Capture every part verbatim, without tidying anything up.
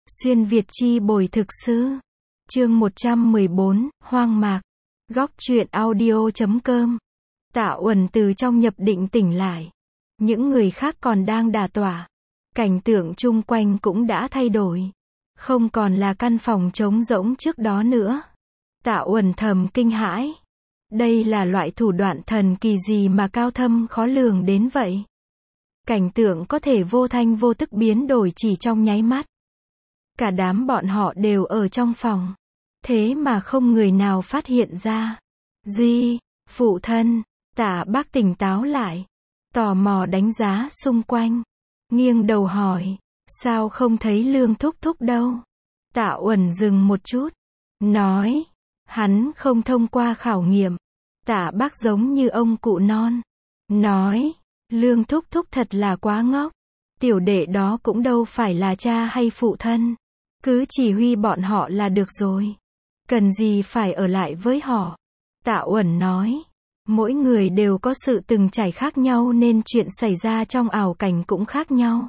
Xuyên Việt chi bồi thực sư. Chương một trăm mười bốn, Hoang mạc. Góc truyện audio chấm com. Tạ Uẩn từ trong nhập định tỉnh lại. Những người khác còn đang đả tọa. Cảnh tượng chung quanh cũng đã thay đổi. Không còn là căn phòng trống rỗng trước đó nữa. Tạ Uẩn thầm kinh hãi. Đây là loại thủ đoạn thần kỳ gì mà cao thâm khó lường đến vậy? Cảnh tượng có thể vô thanh vô tức biến đổi chỉ trong nháy mắt. Cả đám bọn họ đều ở trong phòng. Thế mà không người nào phát hiện ra. Di, phụ thân, Tạ Bác tỉnh táo lại. Tò mò đánh giá xung quanh. Nghiêng đầu hỏi, sao không thấy Lương Thúc Thúc đâu? Tạ Uẩn dừng một chút. Nói, hắn không thông qua khảo nghiệm. Tạ Bác giống như ông cụ non. Nói, Lương Thúc Thúc thật là quá ngốc. Tiểu đệ đó cũng đâu phải là cha hay phụ thân. Cứ chỉ huy bọn họ là được rồi. Cần gì phải ở lại với họ? Tạ Uẩn nói, mỗi người đều có sự từng trải khác nhau nên chuyện xảy ra trong ảo cảnh cũng khác nhau.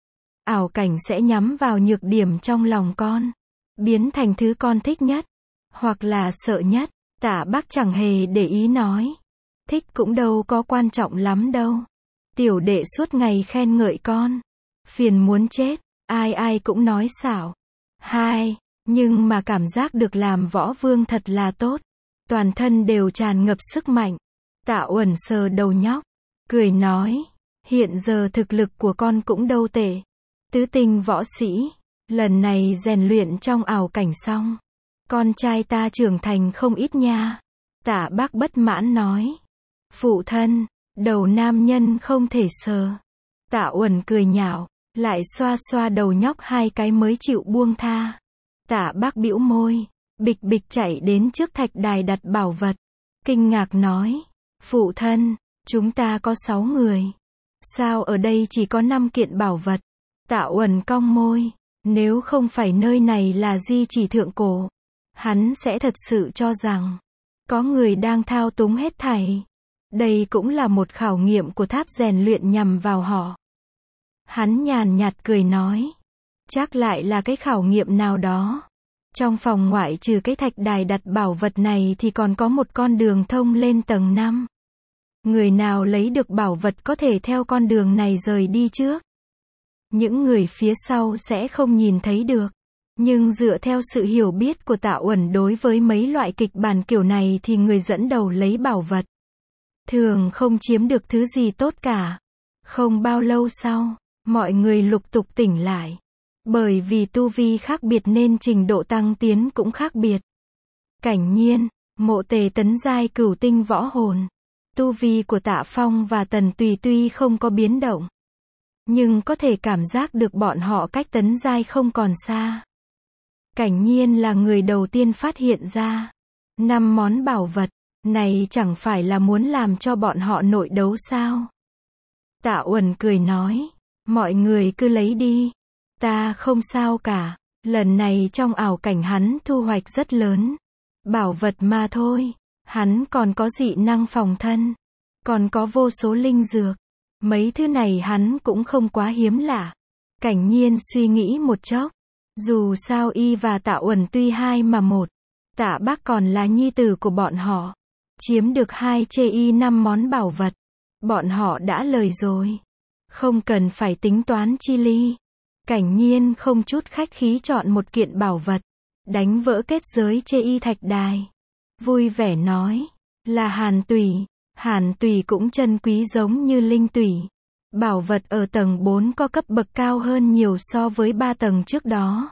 Ảo cảnh sẽ nhắm vào nhược điểm trong lòng con, biến thành thứ con thích nhất, hoặc là sợ nhất. Tạ Bác chẳng hề để ý nói, thích cũng đâu có quan trọng lắm đâu. Tiểu đệ suốt ngày khen ngợi con, phiền muốn chết, ai ai cũng nói xảo. Hai, nhưng mà cảm giác được làm võ vương thật là tốt. Toàn thân đều tràn ngập sức mạnh. Tạ Uẩn sờ đầu nhóc, cười nói, hiện giờ thực lực của con cũng đâu tệ. Tứ tinh võ sĩ, lần này rèn luyện trong ảo cảnh xong. Con trai ta trưởng thành không ít nha. Tạ Bác bất mãn nói, phụ thân, đầu nam nhân không thể sờ. Tạ Uẩn cười nhạo, lại xoa xoa đầu nhóc hai cái mới chịu buông tha. Tạ Bác bĩu môi, bịch bịch chạy đến trước thạch đài đặt bảo vật. Kinh ngạc nói, phụ thân, chúng ta có sáu người. Sao ở đây chỉ có năm kiện bảo vật? Tạ Uẩn cong môi, nếu không phải nơi này là di chỉ thượng cổ, hắn sẽ thật sự cho rằng, có người đang thao túng hết thảy. Đây cũng là một khảo nghiệm của tháp rèn luyện nhằm vào họ. Hắn nhàn nhạt cười nói, chắc lại là cái khảo nghiệm nào đó. Trong phòng ngoại trừ cái thạch đài đặt bảo vật này thì còn có một con đường thông lên tầng năm. Người nào lấy được bảo vật có thể theo con đường này rời đi trước. Những người phía sau sẽ không nhìn thấy được. Nhưng dựa theo sự hiểu biết của Tạ Uẩn đối với mấy loại kịch bản kiểu này thì người dẫn đầu lấy bảo vật thường không chiếm được thứ gì tốt cả. Không bao lâu sau, mọi người lục tục tỉnh lại. Bởi vì tu vi khác biệt nên trình độ tăng tiến cũng khác biệt. Cảnh Nhiên, Mộ Tề tấn giai cửu tinh võ hồn. Tu vi của Tạ Phong và Tần Tùy tuy không có biến động, nhưng có thể cảm giác được bọn họ cách tấn giai không còn xa. Cảnh Nhiên là người đầu tiên phát hiện ra năm món bảo vật này, chẳng phải là muốn làm cho bọn họ nội đấu sao? Tạ Uẩn cười nói, mọi người cứ lấy đi. Ta không sao cả, lần này trong ảo cảnh hắn thu hoạch rất lớn. Bảo vật mà thôi, hắn còn có dị năng phòng thân, còn có vô số linh dược. Mấy thứ này hắn cũng không quá hiếm lạ. Cảnh Nhiên suy nghĩ một chốc, dù sao y và Tạ Uẩn tuy hai mà một, Tạ Bác còn là nhi tử của bọn họ. Chiếm được hai chê y năm món bảo vật, bọn họ đã lời rồi. Không cần phải tính toán chi ly. Cảnh Nhiên không chút khách khí chọn một kiện bảo vật, đánh vỡ kết giới chê y thạch đài. Vui vẻ nói, là hàn tủy. Hàn tủy cũng chân quý giống như linh tủy. Bảo vật ở tầng bốn có cấp bậc cao hơn nhiều so với ba tầng trước đó.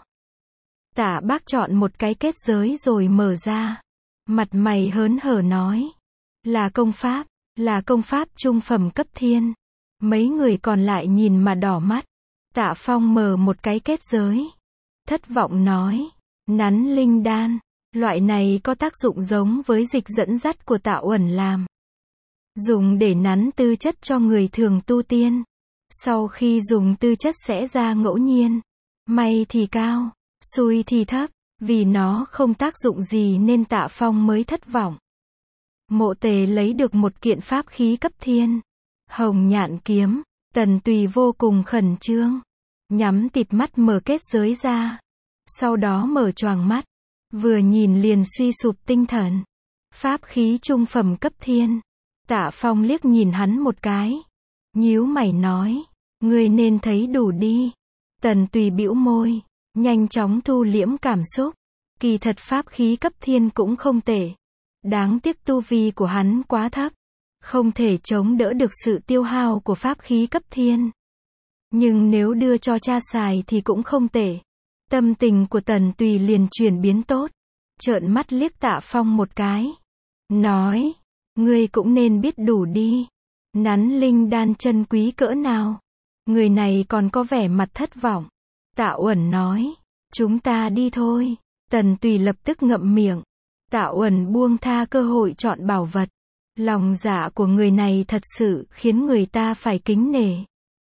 Tạ Bác chọn một cái kết giới rồi mở ra. Mặt mày hớn hở nói, là công pháp, là công pháp trung phẩm cấp thiên. Mấy người còn lại nhìn mà đỏ mắt. Tạ Phong mở một cái kết giới, thất vọng nói, nắn linh đan, loại này có tác dụng giống với dịch dẫn dắt của Tạ Uẩn làm. Dùng để nắn tư chất cho người thường tu tiên. Sau khi dùng tư chất sẽ ra ngẫu nhiên. May thì cao, xui thì thấp, vì nó không tác dụng gì nên Tạ Phong mới thất vọng. Mộ Tề lấy được một kiện pháp khí cấp thiên, Hồng Nhạn kiếm. Tần Tùy vô cùng khẩn trương, nhắm tịt mắt mở kết giới ra. sau đó mở choàng mắt, vừa nhìn liền suy sụp tinh thần. Pháp khí trung phẩm cấp thiên. Tạ Phong liếc nhìn hắn một cái, nhíu mày nói, ngươi nên thấy đủ đi. Tần Tùy bĩu môi, nhanh chóng thu liễm cảm xúc. Kỳ thật pháp khí cấp thiên cũng không tệ. Đáng tiếc tu vi của hắn quá thấp, không thể chống đỡ được sự tiêu hao của pháp khí cấp thiên. Nhưng nếu đưa cho cha xài thì cũng không tệ. Tâm tình của Tần Tùy liền chuyển biến tốt, trợn mắt liếc Tạ Phong một cái, nói, ngươi cũng nên biết đủ đi. Nắn linh đan chân quý cỡ nào. Người này còn có vẻ mặt thất vọng. Tạ Uẩn nói, chúng ta đi thôi. Tần Tùy lập tức ngậm miệng. Tạ Uẩn buông tha cơ hội chọn bảo vật. Lòng dạ của người này thật sự khiến người ta phải kính nể.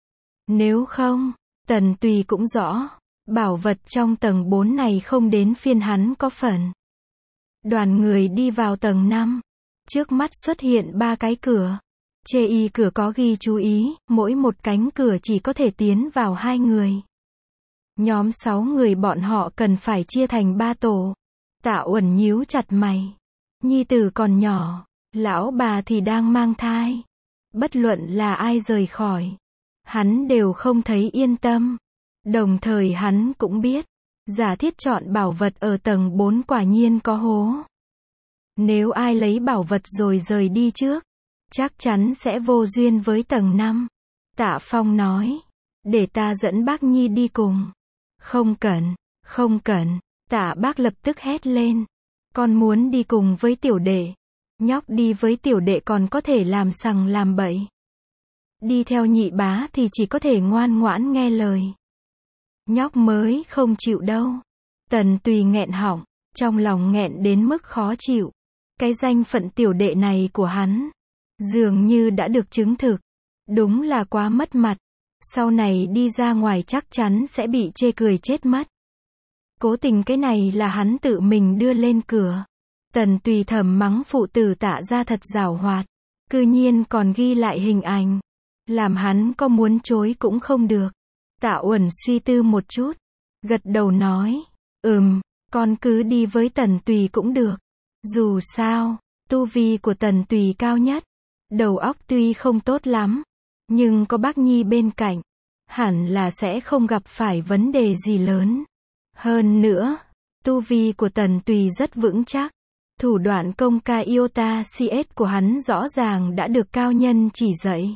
Nếu không, Tần Tùy cũng rõ, bảo vật trong tầng bốn này không đến phiên hắn có phần. Đoàn người đi vào tầng năm. Trước mắt xuất hiện ba cái cửa. Chê y cửa có ghi chú ý, mỗi một cánh cửa chỉ có thể tiến vào hai người. Nhóm sáu người bọn họ cần phải chia thành ba tổ. Tạ Uẩn nhíu chặt mày. Nhi tử còn nhỏ, lão bà thì đang mang thai. Bất luận là ai rời khỏi, hắn đều không thấy yên tâm. Đồng thời hắn cũng biết, giả thiết chọn bảo vật ở tầng bốn quả nhiên có hố. Nếu ai lấy bảo vật rồi rời đi trước, chắc chắn sẽ vô duyên với tầng năm. Tạ Phong nói, để ta dẫn bác Nhi đi cùng. Không cần, không cần. Tạ bác lập tức hét lên, con muốn đi cùng với tiểu đệ. Nhóc đi với tiểu đệ còn có thể làm sằng làm bậy. Đi theo nhị bá thì chỉ có thể ngoan ngoãn nghe lời. Nhóc mới không chịu đâu. Tần Tùy nghẹn họng, trong lòng nghẹn đến mức khó chịu. Cái danh phận tiểu đệ này của hắn, dường như đã được chứng thực. Đúng là quá mất mặt. Sau này đi ra ngoài chắc chắn sẽ bị chê cười chết mất. Cố tình cái này là hắn tự mình đưa lên cửa. Tần Tùy thầm mắng phụ tử Tạ ra thật giảo hoạt. Cư nhiên còn ghi lại hình ảnh. Làm hắn có muốn chối cũng không được. Tạ Uẩn suy tư một chút, gật đầu nói, ừm, con cứ đi với Tần Tùy cũng được. Dù sao, tu vi của Tần Tùy cao nhất. Đầu óc tuy không tốt lắm, nhưng có bác Nhi bên cạnh, hẳn là sẽ không gặp phải vấn đề gì lớn. Hơn nữa, tu vi của Tần Tùy rất vững chắc. Thủ đoạn công ca Iota xê ét của hắn rõ ràng đã được cao nhân chỉ dạy.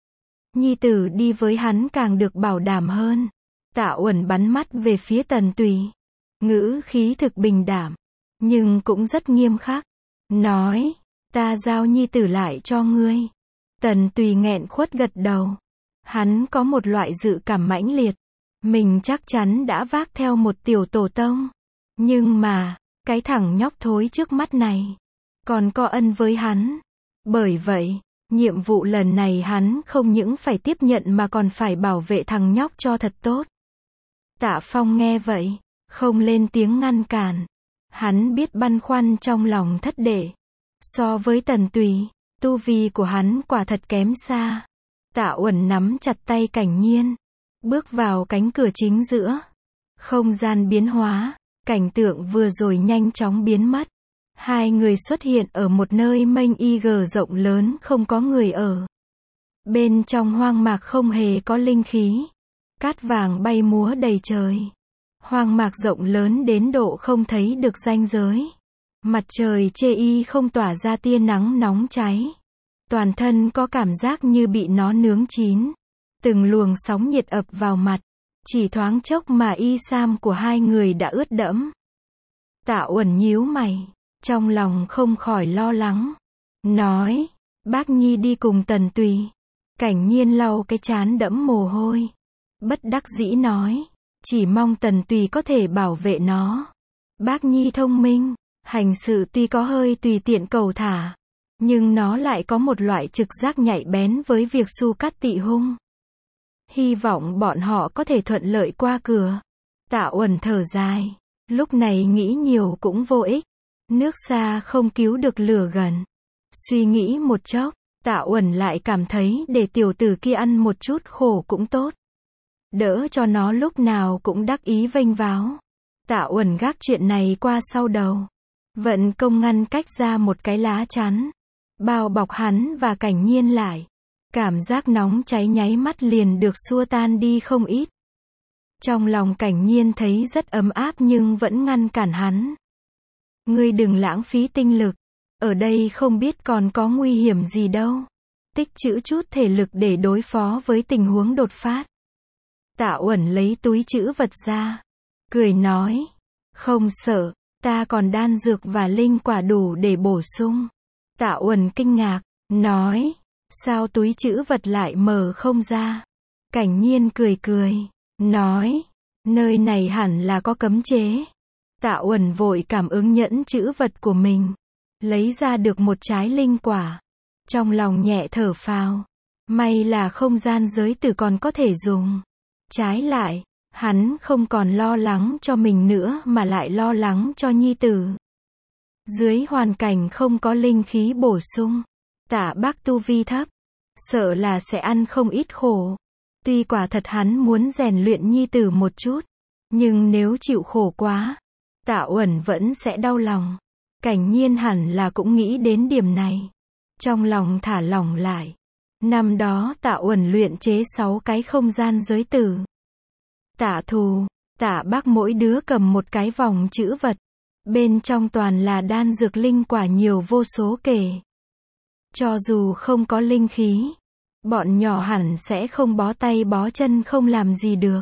Nhi tử đi với hắn càng được bảo đảm hơn. Tạ Uẩn bắn mắt về phía Tần Tùy. Ngữ khí thực bình đảm, nhưng cũng rất nghiêm khắc. Nói, ta giao nhi tử lại cho ngươi. Tần Tùy nghẹn khuất gật đầu. Hắn có một loại dự cảm mãnh liệt. Mình chắc chắn đã vác theo một tiểu tổ tông. Nhưng mà, cái thằng nhóc thối trước mắt này, còn có ân với hắn. Bởi vậy, nhiệm vụ lần này hắn không những phải tiếp nhận mà còn phải bảo vệ thằng nhóc cho thật tốt. Tạ Phong nghe vậy, không lên tiếng ngăn cản. Hắn biết băn khoăn trong lòng thất đệ. So với Tần Tùy, tu vi của hắn quả thật kém xa. Tạ Uẩn nắm chặt tay Cảnh Nhiên, bước vào cánh cửa chính giữa. Không gian biến hóa, cảnh tượng vừa rồi nhanh chóng biến mất. Hai người xuất hiện ở một nơi mênh y gờ rộng lớn không có người ở. Bên trong hoang mạc không hề có linh khí. Cát vàng bay múa đầy trời. Hoang mạc rộng lớn đến độ không thấy được ranh giới. Mặt trời chê y không tỏa ra tia nắng nóng cháy. Toàn thân có cảm giác như bị nó nướng chín. Từng luồng sóng nhiệt ập vào mặt. Chỉ thoáng chốc mà y sam của hai người đã ướt đẫm. Tạ Uẩn nhíu mày, trong lòng không khỏi lo lắng. Nói, bác Nhi đi cùng Tần Tùy. Cảnh Nhiên lau cái trán đẫm mồ hôi. Bất đắc dĩ nói, chỉ mong Tần Tùy có thể bảo vệ nó. Bác Nhi thông minh, hành sự tuy có hơi tùy tiện cầu thả, nhưng nó lại có một loại trực giác nhạy bén với việc su cắt tị hung. Hy vọng bọn họ có thể thuận lợi qua cửa. Tạ Uẩn thở dài, lúc này nghĩ nhiều cũng vô ích. Nước xa không cứu được lửa gần. Suy nghĩ một chốc, Tạ Uẩn lại cảm thấy để tiểu tử kia ăn một chút khổ cũng tốt. Đỡ cho nó lúc nào cũng đắc ý vênh váo. Tạ Uẩn gác chuyện này qua sau đầu. Vận công ngăn cách ra một cái lá chắn. Bao bọc hắn và Cảnh Nhiên lại. Cảm giác nóng cháy nháy mắt liền được xua tan đi không ít. Trong lòng Cảnh Nhiên thấy rất ấm áp nhưng vẫn ngăn cản hắn. Ngươi đừng lãng phí tinh lực. Ở đây không biết còn có nguy hiểm gì đâu. Tích trữ chút thể lực để đối phó với tình huống đột phát. Tạ Uẩn lấy túi trữ vật ra. Cười nói. Không sợ, ta còn đan dược và linh quả đủ để bổ sung. Tạ Uẩn kinh ngạc, nói. Sao túi trữ vật lại mở không ra? Cảnh Nhiên cười cười, nói. Nơi này hẳn là có cấm chế. Tạ Uẩn vội cảm ứng nhẫn trữ vật của mình. Lấy ra được một trái linh quả. Trong lòng nhẹ thở phào. May là không gian giới tử còn có thể dùng. Trái lại, hắn không còn lo lắng cho mình nữa mà lại lo lắng cho nhi tử. Dưới hoàn cảnh không có linh khí bổ sung, Tạ Bác tu vi thấp, sợ là sẽ ăn không ít khổ. Tuy quả thật hắn muốn rèn luyện nhi tử một chút, nhưng nếu chịu khổ quá, Tạ Uẩn vẫn sẽ đau lòng. Cảnh Nhiên hẳn là cũng nghĩ đến điểm này. Trong lòng thả lỏng lại. Năm đó Tạ Uẩn luyện chế sáu cái không gian giới tử. Tạ Thù, Tạ Bác mỗi đứa cầm một cái vòng trữ vật. Bên trong toàn là đan dược linh quả nhiều vô số kể. Cho dù không có linh khí, bọn nhỏ hẳn sẽ không bó tay bó chân không làm gì được.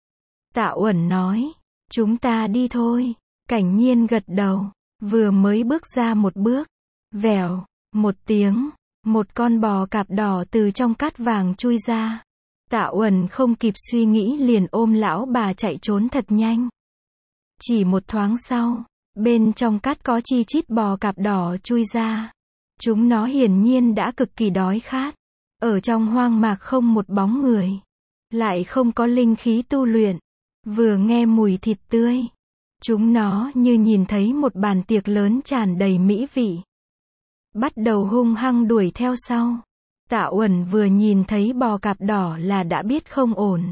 Tạ Uẩn nói, chúng ta đi thôi. Cảnh Nhiên gật đầu, vừa mới bước ra một bước. Vèo, một tiếng, một con bò cạp đỏ từ trong cát vàng chui ra. Tạ Uẩn không kịp suy nghĩ liền ôm lão bà chạy trốn thật nhanh. Chỉ một thoáng sau, bên trong cát có chi chít bò cạp đỏ chui ra. Chúng nó hiển nhiên đã cực kỳ đói khát. Ở trong hoang mạc không một bóng người. Lại không có linh khí tu luyện. Vừa nghe mùi thịt tươi. Chúng nó như nhìn thấy một bàn tiệc lớn tràn đầy mỹ vị. Bắt đầu hung hăng đuổi theo sau. Tạ Uẩn vừa nhìn thấy bò cạp đỏ là đã biết không ổn.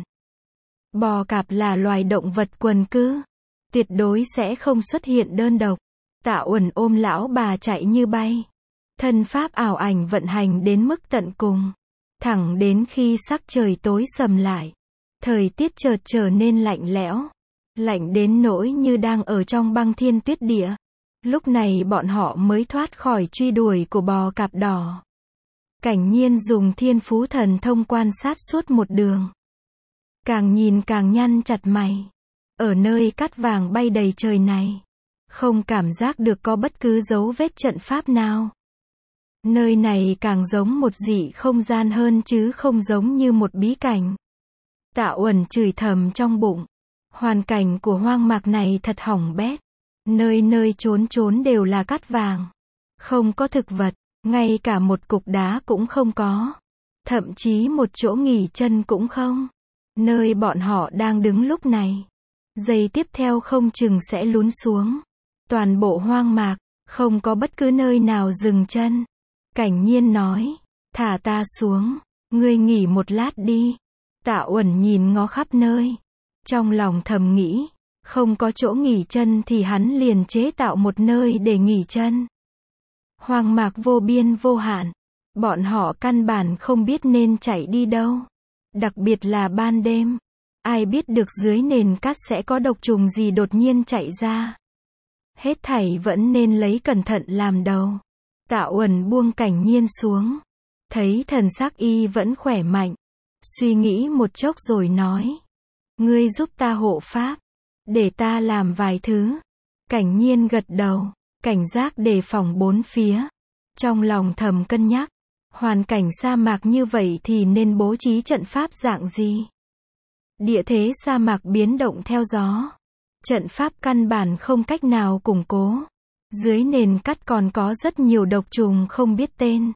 Bò cạp là loài động vật quần cư. Tuyệt đối sẽ không xuất hiện đơn độc. Tạ Uẩn ôm lão bà chạy như bay. Thân pháp ảo ảnh vận hành đến mức tận cùng. Thẳng đến khi sắc trời tối sầm lại. Thời tiết chợt trở nên lạnh lẽo. Lạnh đến nỗi như đang ở trong băng thiên tuyết địa. Lúc này bọn họ mới thoát khỏi truy đuổi của bò cạp đỏ. Cảnh Nhiên dùng thiên phú thần thông quan sát suốt một đường. Càng nhìn càng nhăn chặt mày. Ở nơi cát vàng bay đầy trời này, không cảm giác được có bất cứ dấu vết trận pháp nào. Nơi này càng giống một dị không gian hơn chứ không giống như một bí cảnh. Tạ Uẩn chửi thầm trong bụng. Hoàn cảnh của hoang mạc này thật hỏng bét. Nơi nơi trốn trốn đều là cát vàng. Không có thực vật, ngay cả một cục đá cũng không có. Thậm chí một chỗ nghỉ chân cũng không. Nơi bọn họ đang đứng lúc này, giây tiếp theo không chừng sẽ lún xuống. Toàn bộ hoang mạc, không có bất cứ nơi nào dừng chân. Cảnh Nhiên nói, thả ta xuống, ngươi nghỉ một lát đi. Tạ Uẩn nhìn ngó khắp nơi. Trong lòng thầm nghĩ, không có chỗ nghỉ chân thì hắn liền chế tạo một nơi để nghỉ chân. Hoang mạc vô biên vô hạn. Bọn họ căn bản không biết nên chạy đi đâu. Đặc biệt là ban đêm. Ai biết được dưới nền cát sẽ có độc trùng gì đột nhiên chạy ra. Hết thảy vẫn nên lấy cẩn thận làm đầu. Tạ Uẩn buông Cảnh Nhiên xuống. Thấy thần sắc y vẫn khỏe mạnh. Suy nghĩ một chốc rồi nói. Ngươi giúp ta hộ pháp. Để ta làm vài thứ. Cảnh Nhiên gật đầu. Cảnh giác đề phòng bốn phía. Trong lòng thầm cân nhắc. Hoàn cảnh sa mạc như vậy thì nên bố trí trận pháp dạng gì? Địa thế sa mạc biến động theo gió. Trận pháp căn bản không cách nào củng cố. Dưới nền cát còn có rất nhiều độc trùng không biết tên.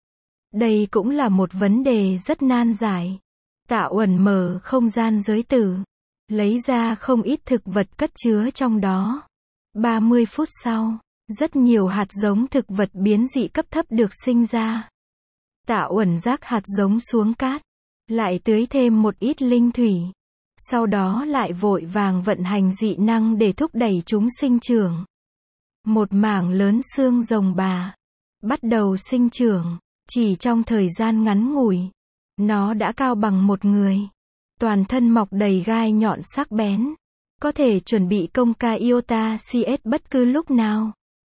Đây cũng là một vấn đề rất nan giải. Tạ Uẩn mở không gian giới tử. Lấy ra không ít thực vật cất chứa trong đó. ba mươi phút sau, rất nhiều hạt giống thực vật biến dị cấp thấp được sinh ra. Tạ Uẩn rác hạt giống xuống cát. Lại tưới thêm một ít linh thủy. sau đó lại vội vàng vận hành dị năng để thúc đẩy chúng sinh trưởng. Một mảng lớn xương rồng bà bắt đầu sinh trưởng, chỉ trong thời gian ngắn ngủi, nó đã cao bằng một người. Toàn thân mọc đầy gai nhọn sắc bén, có thể chuẩn bị công ca iota xê ét bất cứ lúc nào.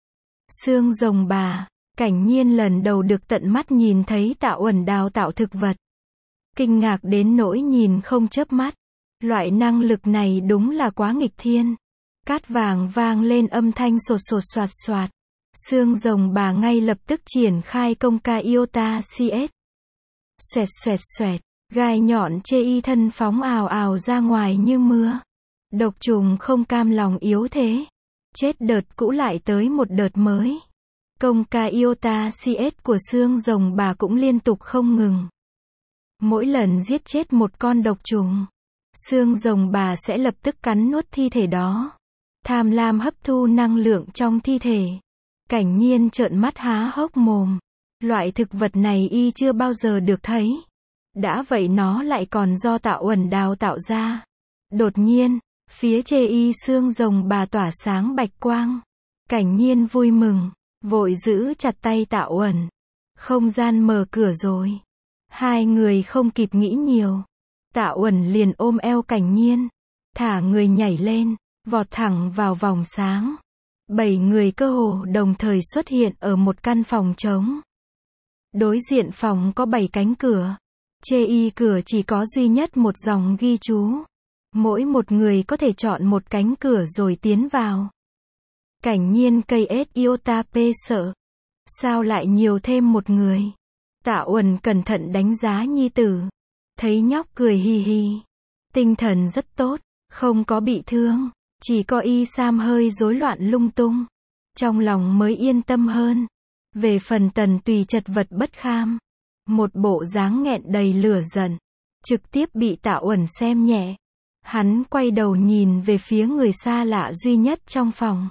Xương rồng bà, Cảnh Nhiên lần đầu được tận mắt nhìn thấy Tạ Uẩn đào tạo thực vật. Kinh ngạc đến nỗi nhìn không chớp mắt. Loại năng lực này đúng là quá nghịch thiên. Cát vàng vang lên âm thanh sột sột soạt soạt. Xương rồng bà ngay lập tức triển khai công ca iota xê ét. Xoẹt xoẹt xoẹt, gai nhọn chê y thân phóng ào ào ra ngoài như mưa. Độc trùng không cam lòng yếu thế. Chết đợt cũ lại tới một đợt mới. Công ca iota xê ét của xương rồng bà cũng liên tục không ngừng. Mỗi lần giết chết một con độc trùng, xương rồng bà sẽ lập tức cắn nuốt thi thể đó. Tham lam hấp thu năng lượng trong thi thể. Cảnh Nhiên trợn mắt há hốc mồm. Loại thực vật này y chưa bao giờ được thấy. Đã vậy nó lại còn do Tạ Uẩn đào tạo ra. Đột nhiên, phía chê y xương rồng bà tỏa sáng bạch quang. Cảnh Nhiên vui mừng, vội giữ chặt tay Tạ Uẩn. Không gian mở cửa rồi. Hai người không kịp nghĩ nhiều. Tạ Uẩn liền ôm eo Cảnh Nhiên, thả người nhảy lên, vọt thẳng vào vòng sáng. Bảy người cơ hồ đồng thời xuất hiện ở một căn phòng trống. Đối diện phòng có bảy cánh cửa. Chê y cửa chỉ có duy nhất một dòng ghi chú. Mỗi một người có thể chọn một cánh cửa rồi tiến vào. Cảnh Nhiên cây ết iota p sợ. Sao lại nhiều thêm một người? Tạ Uẩn cẩn thận đánh giá nhi tử. Thấy nhóc cười hì hì. Tinh thần rất tốt, không có bị thương. Chỉ có y sam hơi rối loạn lung tung. Trong lòng mới yên tâm hơn. Về phần Tần Tùy chật vật bất kham. Một bộ dáng nghẹn đầy lửa giận. Trực tiếp bị Tạ Uẩn xem nhẹ. Hắn quay đầu nhìn về phía người xa lạ duy nhất trong phòng.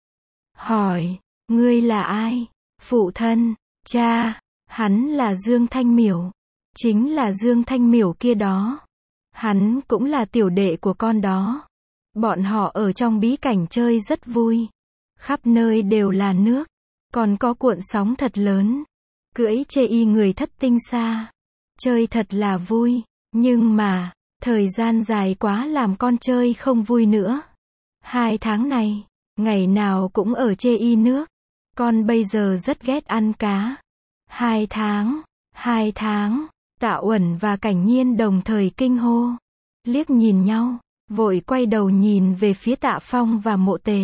Hỏi, ngươi là ai? Phụ thân, cha, hắn là Dương Thanh Miểu. Chính là Dương Thanh Miểu kia đó. Hắn cũng là tiểu đệ của con đó. Bọn họ ở trong bí cảnh chơi rất vui. Khắp nơi đều là nước. Còn có cuộn sóng thật lớn. Cưỡi chê y người thất tinh xa. Chơi thật là vui. Nhưng mà, thời gian dài quá làm con chơi không vui nữa. Hai tháng này, ngày nào cũng ở chê y nước. Con bây giờ rất ghét ăn cá. Hai tháng, hai tháng, Tạ Uẩn và Cảnh Nhiên đồng thời kinh hô. Liếc nhìn nhau, vội quay đầu nhìn về phía Tạ Phong và Mộ Tề.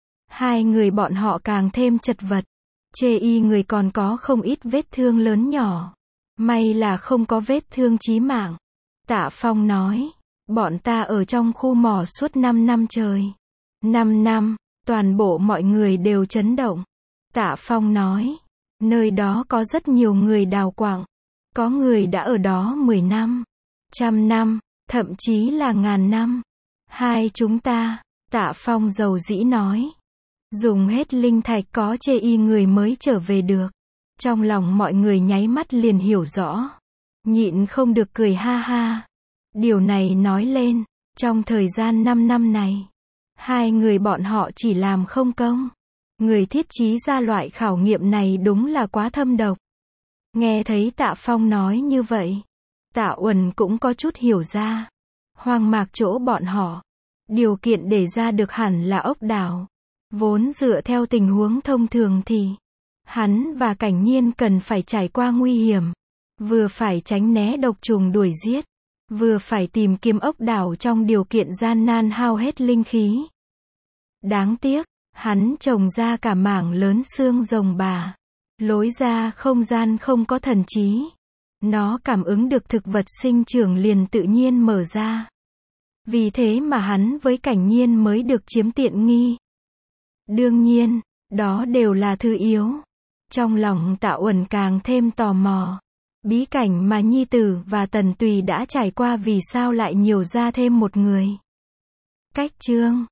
Hai người bọn họ càng thêm chật vật. Chê y người còn có không ít vết thương lớn nhỏ. May là không có vết thương chí mạng. Tạ Phong nói, bọn ta ở trong khu mỏ suốt năm năm trời. năm năm, toàn bộ mọi người đều chấn động. Tạ Phong nói, nơi đó có rất nhiều người đào quặng. Có người đã ở đó mười năm, trăm năm, thậm chí là ngàn năm. Hai chúng ta, Tạ Phong dầu dĩ nói. Dùng hết linh thạch có chê y người mới trở về được. Trong lòng mọi người nháy mắt liền hiểu rõ. Nhịn không được cười ha ha. Điều này nói lên, trong thời gian năm năm này, hai người bọn họ chỉ làm không công. Người thiết trí ra loại khảo nghiệm này đúng là quá thâm độc. Nghe thấy Tạ Phong nói như vậy, Tạ Uẩn cũng có chút hiểu ra. Hoang mạc chỗ bọn họ, điều kiện để ra được hẳn là ốc đảo. Vốn dựa theo tình huống thông thường thì, hắn và Cảnh Nhiên cần phải trải qua nguy hiểm. Vừa phải tránh né độc trùng đuổi giết, vừa phải tìm kiếm ốc đảo trong điều kiện gian nan hao hết linh khí. Đáng tiếc, hắn trồng ra cả mảng lớn xương rồng bà. Lối ra không gian không có thần trí. Nó cảm ứng được thực vật sinh trưởng liền tự nhiên mở ra. Vì thế mà hắn với Cảnh Nhiên mới được chiếm tiện nghi. Đương nhiên, đó đều là thứ yếu. Trong lòng Tạ Uẩn càng thêm tò mò. Bí cảnh mà nhi tử và Tần Tùy đã trải qua vì sao lại nhiều ra thêm một người. Cách chương